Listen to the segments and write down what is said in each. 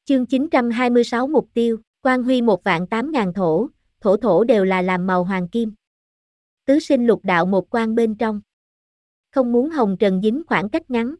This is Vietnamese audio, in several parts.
Chương 926 mục tiêu, Quan Huy 1.800.000 thổ, thổ đều là làm màu hoàng kim. Tứ sinh lục đạo một quan bên trong. Không muốn hồng trần dính khoảng cách ngắn.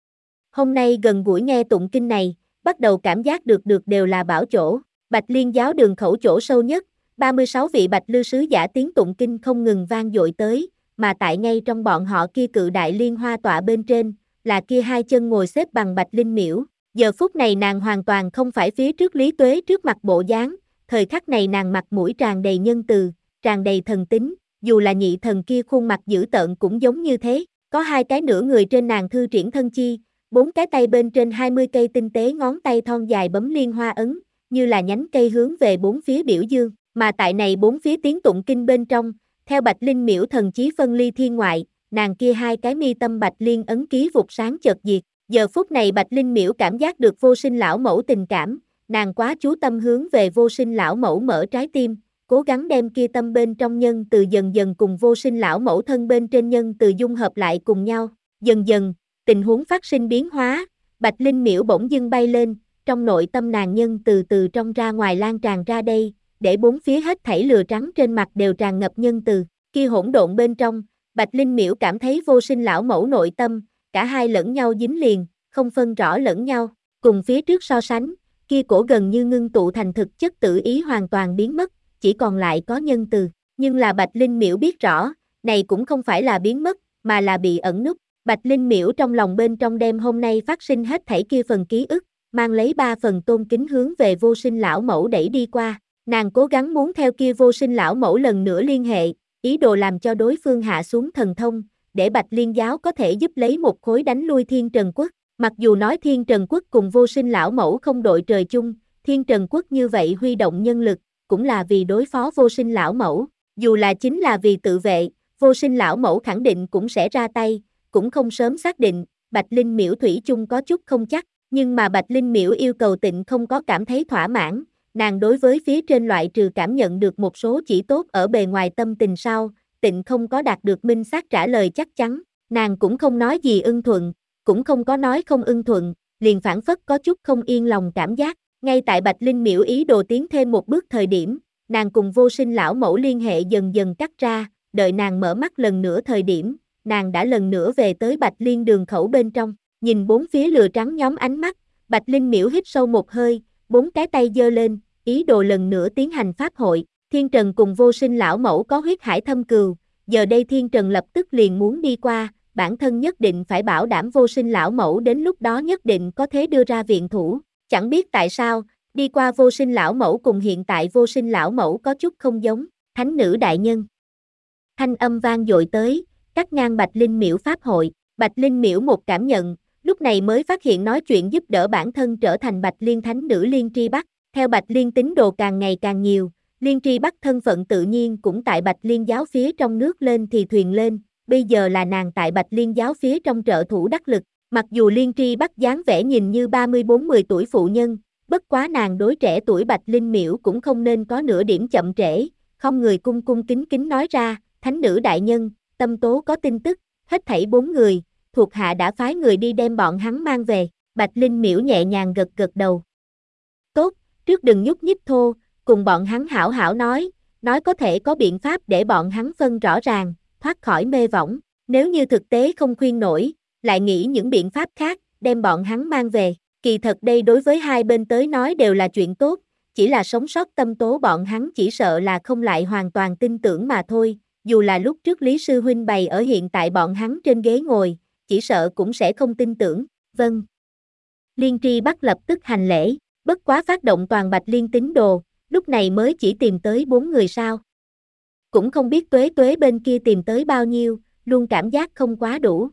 Hôm nay gần gũi nghe tụng kinh này, bắt đầu cảm giác được đều là bảo chỗ, Bạch Liên giáo đường khẩu chỗ sâu nhất, 36 vị Bạch Lư sứ giả tiếng tụng kinh không ngừng vang dội tới, mà tại ngay trong bọn họ kia cự đại liên hoa tọa bên trên, là kia hai chân ngồi xếp bằng Bạch Linh Miễu. Giờ phút này nàng hoàn toàn không phải phía trước Lý Tuế trước mặt bộ dáng, thời khắc này nàng mặt mũi tràn đầy nhân từ, tràn đầy thần tính, dù là nhị thần kia khuôn mặt dữ tợn cũng giống như thế, có hai cái nửa người trên nàng thư triển thân chi, bốn cái tay bên trên 20 cây tinh tế ngón tay thon dài bấm liên hoa ấn, như là nhánh cây hướng về bốn phía biểu dương, mà tại này bốn phía tiếng tụng kinh bên trong, theo Bạch Linh Miễu thần chí phân ly thiên ngoại, nàng kia hai cái mi tâm Bạch Liên ấn ký vụt sáng chợt diệt. Giờ phút này Bạch Linh Miễu cảm giác được vô sinh lão mẫu tình cảm, nàng quá chú tâm hướng về vô sinh lão mẫu mở trái tim, cố gắng đem kia tâm bên trong nhân từ dần dần cùng vô sinh lão mẫu thân bên trên nhân từ dung hợp lại cùng nhau. Dần dần, tình huống phát sinh biến hóa, Bạch Linh Miễu bỗng dưng bay lên, trong nội tâm nàng nhân từ trong ra ngoài lan tràn ra đây, để bốn phía hết thảy lửa trắng trên mặt đều tràn ngập nhân từ, kia hỗn độn bên trong, Bạch Linh Miễu cảm thấy vô sinh lão mẫu nội tâm, cả hai lẫn nhau dính liền, không phân rõ lẫn nhau, cùng phía trước so sánh, kia cổ gần như ngưng tụ thành thực chất tự ý hoàn toàn biến mất, chỉ còn lại có nhân từ, nhưng là Bạch Linh Miễu biết rõ, này cũng không phải là biến mất, mà là bị ẩn núp, Bạch Linh Miễu trong lòng bên trong đêm hôm nay phát sinh hết thảy kia phần ký ức, mang lấy 3 phần tôn kính hướng về vô sinh lão mẫu đẩy đi qua, nàng cố gắng muốn theo kia vô sinh lão mẫu lần nữa liên hệ, ý đồ làm cho đối phương hạ xuống thần thông, để Bạch Liên giáo có thể giúp lấy một khối đánh lui Thiên Trần Quốc. Mặc dù nói Thiên Trần Quốc cùng vô sinh lão mẫu không đội trời chung, Thiên Trần Quốc như vậy huy động nhân lực, cũng là vì đối phó vô sinh lão mẫu, dù là chính là vì tự vệ, vô sinh lão mẫu khẳng định cũng sẽ ra tay, cũng không sớm xác định, Bạch Linh Miễu thủy chung có chút không chắc, nhưng mà Bạch Linh Miễu yêu cầu Tịnh không có cảm thấy thỏa mãn, nàng đối với phía trên loại trừ cảm nhận được một số chỉ tốt ở bề ngoài tâm tình sau, Tịnh không có đạt được minh xác trả lời chắc chắn, nàng cũng không nói gì ưng thuận, cũng không có nói không ưng thuận, liền phản phất có chút không yên lòng cảm giác, ngay tại Bạch Linh Miễu ý đồ tiến thêm một bước thời điểm, nàng cùng vô sinh lão mẫu liên hệ dần dần cắt ra, đợi nàng mở mắt lần nữa thời điểm, nàng đã lần nữa về tới Bạch Liên đường khẩu bên trong, nhìn bốn phía lửa trắng nhóm ánh mắt, Bạch Linh Miễu hít sâu một hơi, bốn cái tay giơ lên, ý đồ lần nữa tiến hành pháp hội, Thiên Trần cùng vô sinh lão mẫu có huyết hải thâm cừu, giờ đây Thiên Trần lập tức liền muốn đi qua, bản thân nhất định phải bảo đảm vô sinh lão mẫu đến lúc đó nhất định có thể đưa ra viện thủ, chẳng biết tại sao, đi qua vô sinh lão mẫu cùng hiện tại vô sinh lão mẫu có chút không giống, thánh nữ đại nhân. Thanh âm vang dội tới, cắt ngang Bạch Linh Miễu pháp hội, Bạch Linh Miễu một cảm nhận, lúc này mới phát hiện nói chuyện giúp đỡ bản thân trở thành Bạch Liên thánh nữ Liên Tri Bắc, theo Bạch Liên tín đồ càng ngày càng nhiều, Liên Tri Bắc thân phận tự nhiên cũng tại Bạch Liên giáo phía trong nước lên thì thuyền lên, bây giờ là nàng tại Bạch Liên giáo phía trong trợ thủ đắc lực, mặc dù Liên Tri Bắc dáng vẻ nhìn như 34-10 tuổi phụ nhân, bất quá nàng đối trẻ tuổi Bạch Linh Miễu cũng không nên có nửa điểm chậm trễ, không người cung cung kính kính nói ra, thánh nữ đại nhân, Tâm Tố có tin tức, hết thảy 4 người, thuộc hạ đã phái người đi đem bọn hắn mang về, Bạch Linh Miễu nhẹ nhàng gật gật đầu. Tốt, trước đừng nhúc nhích thô, cùng bọn hắn hảo hảo nói có thể có biện pháp để bọn hắn phân rõ ràng, thoát khỏi mê võng, nếu như thực tế không khuyên nổi, lại nghĩ những biện pháp khác, đem bọn hắn mang về, kỳ thật đây đối với hai bên tới nói đều là chuyện tốt, chỉ là sống sót Tâm Tố bọn hắn chỉ sợ là không lại hoàn toàn tin tưởng mà thôi, dù là lúc trước Lý Sư Huynh bày ở hiện tại bọn hắn trên ghế ngồi, chỉ sợ cũng sẽ không tin tưởng, vâng. Liên Tri Bắc lập tức hành lễ, bất quá phát động toàn Bạch Liên tín đồ, lúc này mới chỉ tìm tới 4 người sao. Cũng không biết Tuế bên kia tìm tới bao nhiêu, luôn cảm giác không quá đủ.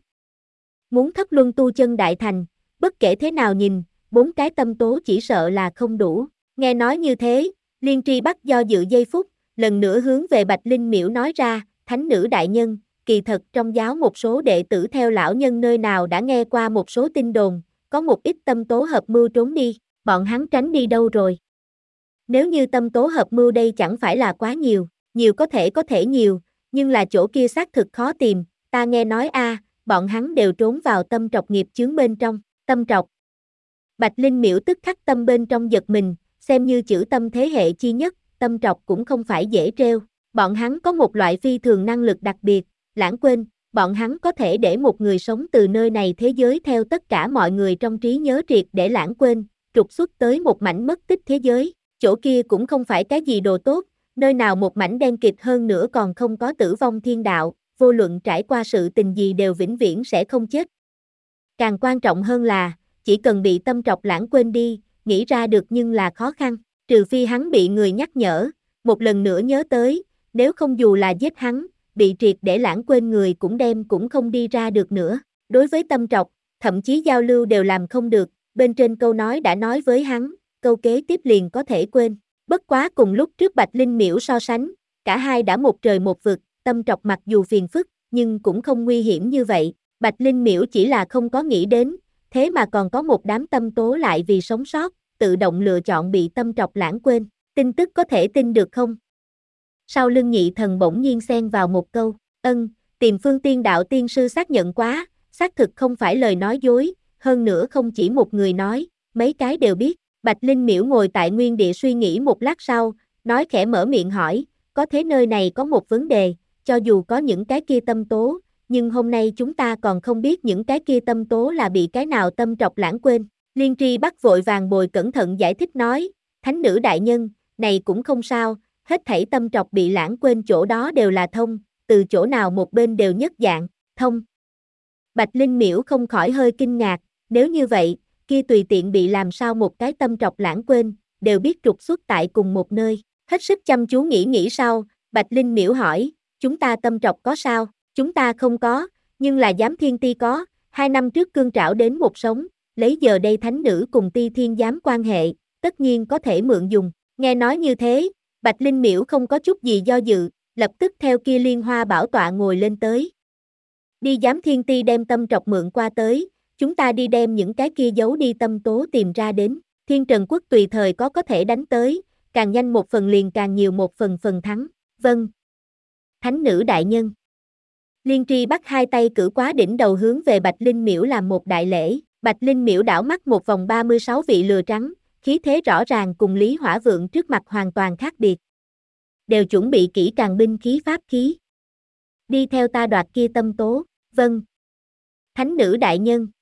Muốn thất luân tu chân đại thành, bất kể thế nào nhìn, 4 cái Tâm Tố chỉ sợ là không đủ. Nghe nói như thế, Liên Tri Bắc do dự giây phút, lần nữa hướng về Bạch Linh Miễu nói ra, thánh nữ đại nhân, kỳ thật trong giáo một số đệ tử theo lão nhân nơi nào đã nghe qua một số tin đồn, có một ít Tâm Tố hợp mưu trốn đi, bọn hắn tránh đi đâu rồi? Nếu như Tâm Tố hợp mưu đây chẳng phải là quá nhiều có thể nhiều, nhưng là chỗ kia xác thực khó tìm, ta nghe nói bọn hắn đều trốn vào Tâm Trọc nghiệp chướng bên trong, Tâm Trọc. Bạch Linh Miễu tức khắc tâm bên trong giật mình, xem như chữ tâm thế hệ chi nhất, tâm trọc cũng không phải dễ trêu. Bọn hắn có một loại phi thường năng lực đặc biệt, lãng quên, bọn hắn có thể để một người sống từ nơi này thế giới theo tất cả mọi người trong trí nhớ triệt để lãng quên, trục xuất tới một mảnh mất tích thế giới. Chỗ kia cũng không phải cái gì đồ tốt, nơi nào một mảnh đen kịt hơn nữa còn không có tử vong thiên đạo, vô luận trải qua sự tình gì đều vĩnh viễn sẽ không chết. Càng quan trọng hơn là, chỉ cần bị tâm trọc lãng quên đi, nghĩ ra được nhưng là khó khăn, trừ phi hắn bị người nhắc nhở, một lần nữa nhớ tới, nếu không dù là giết hắn, bị triệt để lãng quên người cũng không đi ra được nữa. Đối với tâm trọc, thậm chí giao lưu đều làm không được, bên trên câu nói đã nói với hắn, câu kế tiếp liền có thể quên. Bất quá cùng lúc trước Bạch Linh Miễu so sánh, cả hai đã một trời một vực, tâm trọc mặc dù phiền phức, nhưng cũng không nguy hiểm như vậy. Bạch Linh Miễu chỉ là không có nghĩ đến, thế mà còn có một đám tâm tố lại vì sống sót, tự động lựa chọn bị tâm trọc lãng quên. Tin tức có thể tin được không? Sau lưng Nhị Thần bỗng nhiên xen vào một câu, tìm Phương Tiên Đạo tiên sư xác nhận quá, xác thực không phải lời nói dối, hơn nữa không chỉ một người nói, mấy cái đều biết. Bạch Linh Miễu ngồi tại nguyên địa suy nghĩ một lát sau, nói khẽ mở miệng hỏi, có thế nơi này có một vấn đề, cho dù có những cái kia tâm tố, nhưng hôm nay chúng ta còn không biết những cái kia tâm tố là bị cái nào tâm trọc lãng quên. Liên Tri Bắc vội vàng bồi cẩn thận giải thích nói, Thánh nữ đại nhân, này cũng không sao, hết thảy tâm trọc bị lãng quên chỗ đó đều là thông, từ chỗ nào một bên đều nhất dạng, thông. Bạch Linh Miễu không khỏi hơi kinh ngạc, nếu như vậy, kia tùy tiện bị làm sao một cái tâm trọc lãng quên, đều biết trục xuất tại cùng một nơi. Hết sức chăm chú nghĩ sau, Bạch Linh Miễu hỏi, chúng ta tâm trọc có sao? Chúng ta không có, nhưng là giám thiên ti có, 2 năm trước cương trảo đến một sống, lấy giờ đây thánh nữ cùng ti thiên giám quan hệ, tất nhiên có thể mượn dùng. Nghe nói như thế, Bạch Linh Miễu không có chút gì do dự, lập tức theo kia liên hoa bảo tọa ngồi lên tới. Đi giám thiên ti đem tâm trọc mượn qua tới, chúng ta đi đem những cái kia giấu đi tâm tố tìm ra đến, Thiên Trần Quốc tùy thời có thể đánh tới, càng nhanh một phần liền càng nhiều một phần thắng, vâng. Thánh nữ đại nhân. Liên Tri Bắc hai tay cử quá đỉnh đầu hướng về Bạch Linh Miễu làm một đại lễ, Bạch Linh Miễu đảo mắt một vòng 36 vị lừa trắng, khí thế rõ ràng cùng Lý Hỏa Vượng trước mặt hoàn toàn khác biệt. Đều chuẩn bị kỹ càng binh khí pháp khí. Đi theo ta đoạt kia tâm tố, vâng. Thánh nữ đại nhân.